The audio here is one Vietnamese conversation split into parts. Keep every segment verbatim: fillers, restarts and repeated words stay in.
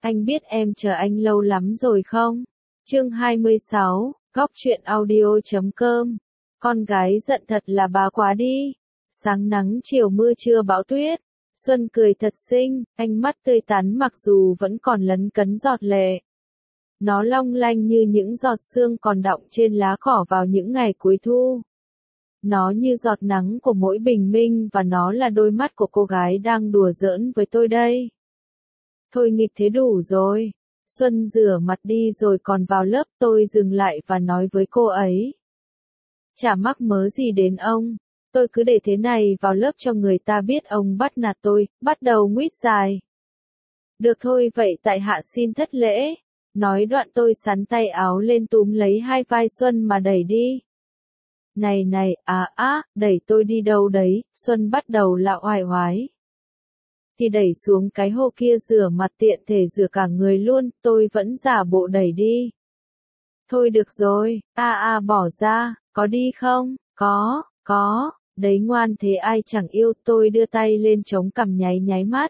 Anh biết em chờ anh lâu lắm rồi không? Chương hai mươi sáu, góc truyện audio chấm com. Con gái giận thật là bá quá đi. Sáng nắng chiều mưa trưa bão tuyết. Xuân cười thật xinh, ánh mắt tươi tắn mặc dù vẫn còn lấn cấn giọt lệ. Nó long lanh như những giọt sương còn đọng trên lá cỏ vào những ngày cuối thu. Nó như giọt nắng của mỗi bình minh và nó là đôi mắt của cô gái đang đùa giỡn với tôi đây. Thôi nghịch thế đủ rồi. Xuân rửa mặt đi rồi còn vào lớp, tôi dừng lại và nói với cô ấy. Chả mắc mớ gì đến ông. Tôi cứ để thế này vào lớp cho người ta biết ông bắt nạt tôi, bắt đầu nguýt dài. Được thôi vậy tại hạ xin thất lễ. Nói đoạn tôi xắn tay áo lên túm lấy hai vai Xuân mà đẩy đi. Này này, à á, đẩy tôi đi đâu đấy, Xuân bắt đầu lạo oải oái. Thì đẩy xuống cái hồ kia rửa mặt tiện thể rửa cả người luôn, tôi vẫn giả bộ đẩy đi. Thôi được rồi, a a bỏ ra, có đi không? Có, có, đấy ngoan thế ai chẳng yêu, tôi đưa tay lên chống cằm nháy nháy mắt.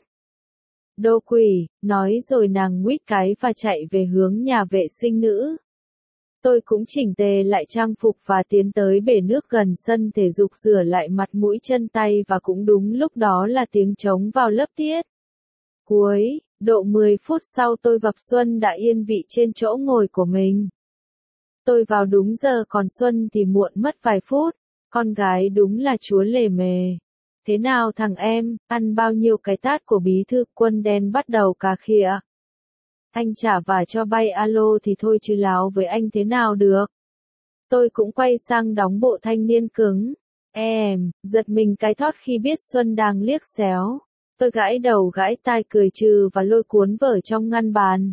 Đô quỷ, nói rồi nàng nguýt cái và chạy về hướng nhà vệ sinh nữ. Tôi cũng chỉnh tề lại trang phục và tiến tới bể nước gần sân thể dục rửa lại mặt mũi chân tay và cũng đúng lúc đó là tiếng trống vào lớp tiết. Cuối, độ mười phút sau tôi gặp Xuân đã yên vị trên chỗ ngồi của mình. Tôi vào đúng giờ còn Xuân thì muộn mất vài phút, con gái đúng là chúa lề mề. Thế nào thằng em, ăn bao nhiêu cái tát của bí thư Quân đen bắt đầu cà khịa. Anh trả vả cho bay alo thì thôi chứ láo với anh thế nào được. Tôi cũng quay sang đóng bộ thanh niên cứng. Em, giật mình cái thót khi biết Xuân đang liếc xéo. Tôi gãi đầu gãi tai cười trừ và lôi cuốn vở trong ngăn bàn.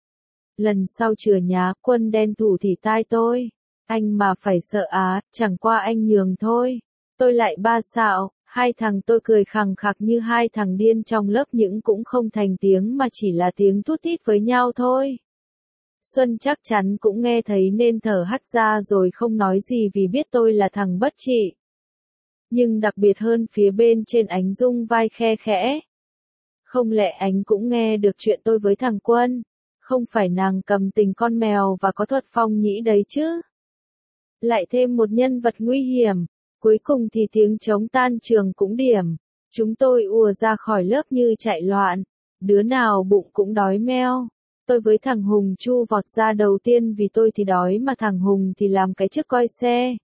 Lần sau chừa nhá Quân đen thủ thì tai tôi. Anh mà phải sợ á, chẳng qua anh nhường thôi. Tôi lại ba xạo. Hai thằng tôi cười khằng khặc như hai thằng điên trong lớp những cũng không thành tiếng mà chỉ là tiếng thút thít với nhau thôi. Xuân chắc chắn cũng nghe thấy nên thở hắt ra rồi không nói gì vì biết tôi là thằng bất trị. Nhưng đặc biệt hơn phía bên trên ánh rung vai khe khẽ. Không lẽ anh cũng nghe được chuyện tôi với thằng Quân? Không phải nàng cầm tình con mèo và có thuật phong nhĩ đấy chứ? Lại thêm một nhân vật nguy hiểm. Cuối cùng thì tiếng trống tan trường cũng điểm. Chúng tôi ùa ra khỏi lớp như chạy loạn. Đứa nào bụng cũng đói meo. Tôi với thằng Hùng chu vọt ra đầu tiên vì tôi thì đói mà thằng Hùng thì làm cái chức coi xe.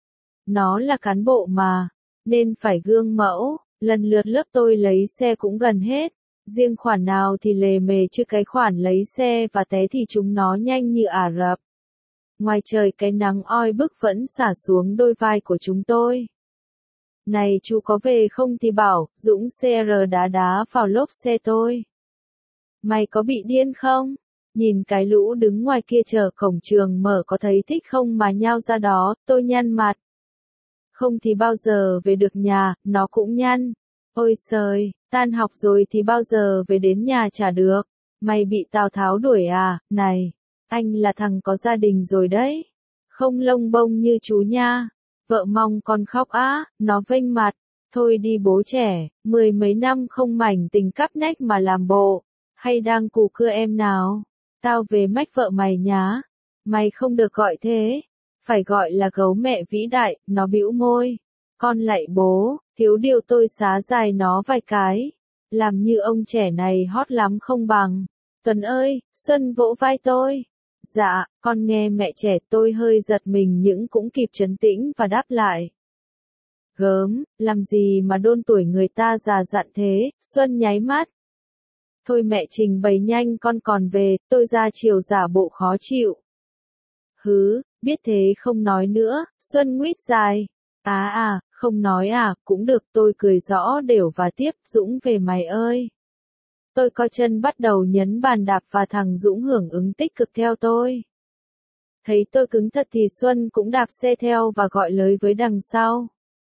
Nó là cán bộ mà, nên phải gương mẫu. Lần lượt lớp tôi lấy xe cũng gần hết. Riêng khoản nào thì lề mề chứ cái khoản lấy xe và té thì chúng nó nhanh như Ả Rập. Ngoài trời cái nắng oi bức vẫn xả xuống đôi vai của chúng tôi. Này chú có về không thì bảo, Dũng xê rờ đá đá vào lốp xe tôi. Mày có bị điên không? Nhìn cái lũ đứng ngoài kia chờ cổng trường mở có thấy thích không mà nhao ra đó, tôi nhăn mặt. Không thì bao giờ về được nhà, nó cũng nhăn. Ôi trời, tan học rồi thì bao giờ về đến nhà chả được. Mày bị Tào Tháo đuổi à, này. Anh là thằng có gia đình rồi đấy. Không lông bông như chú nha. Vợ mong con khóc á, nó vênh mặt. Thôi đi bố trẻ, mười mấy năm không mảnh tình cắp nách mà làm bộ. Hay đang cù cưa em nào? Tao về mách vợ mày nhá. Mày không được gọi thế. Phải gọi là gấu mẹ vĩ đại, nó bĩu môi. Con lạy bố, thiếu điều tôi xá dài nó vài cái. Làm như ông trẻ này hot lắm không bằng. Tuấn ơi, Xuân vỗ vai tôi. Dạ, con nghe mẹ trẻ tôi hơi giật mình nhưng cũng kịp trấn tĩnh và đáp lại. Gớm, làm gì mà đôn tuổi người ta già dặn thế, Xuân nháy mắt. Thôi mẹ trình bày nhanh con còn về, tôi ra chiều giả bộ khó chịu. Hứ, biết thế không nói nữa, Xuân nguýt dài. À à, không nói à, cũng được tôi cười rõ đều và tiếp, Dũng về mày ơi. Tôi co chân bắt đầu nhấn bàn đạp và thằng Dũng hưởng ứng tích cực theo tôi. Thấy tôi cứng thật thì Xuân cũng đạp xe theo và gọi lới với đằng sau.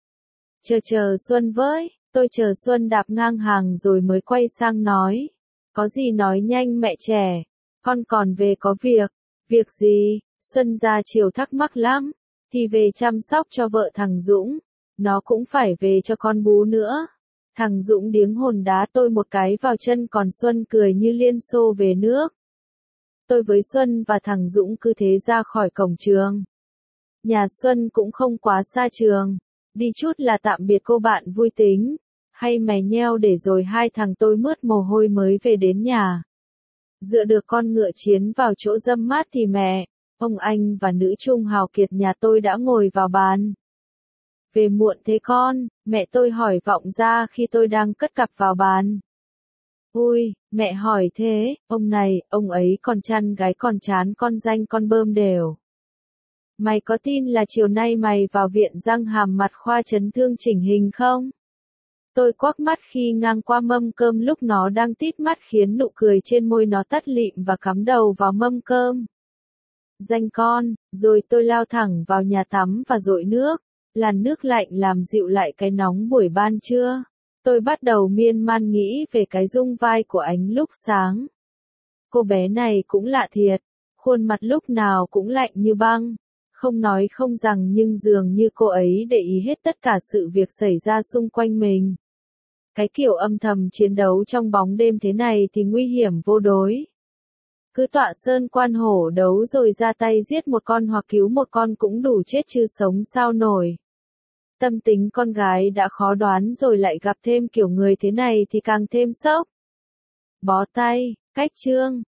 Chờ chờ Xuân với, tôi chờ Xuân đạp ngang hàng rồi mới quay sang nói. Có gì nói nhanh mẹ trẻ, con còn về có việc. Việc gì? Xuân ra chiều thắc mắc lắm. Thì về chăm sóc cho vợ thằng Dũng, nó cũng phải về cho con bú nữa. Thằng Dũng điếng hồn đá tôi một cái vào chân còn Xuân cười như liên xô về nước. Tôi với Xuân và thằng Dũng cứ thế ra khỏi cổng trường. Nhà Xuân cũng không quá xa trường. Đi chút là tạm biệt cô bạn vui tính. Hay mè nheo để rồi hai thằng tôi mướt mồ hôi mới về đến nhà. Dựa được con ngựa chiến vào chỗ râm mát thì mẹ, ông anh và nữ trung hào kiệt nhà tôi đã ngồi vào bàn. Về muộn thế con, mẹ tôi hỏi vọng ra khi tôi đang cất cặp vào bàn. Ui, mẹ hỏi thế, ông này, ông ấy còn chăn gái còn chán con danh con bơm đều. Mày có tin là chiều nay mày vào viện răng hàm mặt khoa chấn thương chỉnh hình không? Tôi quắc mắt khi ngang qua mâm cơm lúc nó đang tít mắt khiến nụ cười trên môi nó tắt lịm và cắm đầu vào mâm cơm. Danh con, rồi tôi lao thẳng vào nhà tắm và dội nước. Làn nước lạnh làm dịu lại cái nóng buổi ban trưa. Tôi bắt đầu miên man nghĩ về cái rung vai của Ánh lúc sáng. Cô bé này cũng lạ thiệt, khuôn mặt lúc nào cũng lạnh như băng. Không nói không rằng nhưng dường như cô ấy để ý hết tất cả sự việc xảy ra xung quanh mình. Cái kiểu âm thầm chiến đấu trong bóng đêm thế này thì nguy hiểm vô đối. Cứ tọa sơn quan hổ đấu rồi ra tay giết một con hoặc cứu một con cũng đủ chết chứ sống sao nổi. Tâm tính con gái đã khó đoán rồi lại gặp thêm kiểu người thế này thì càng thêm sốc. Bó tay, cách chương.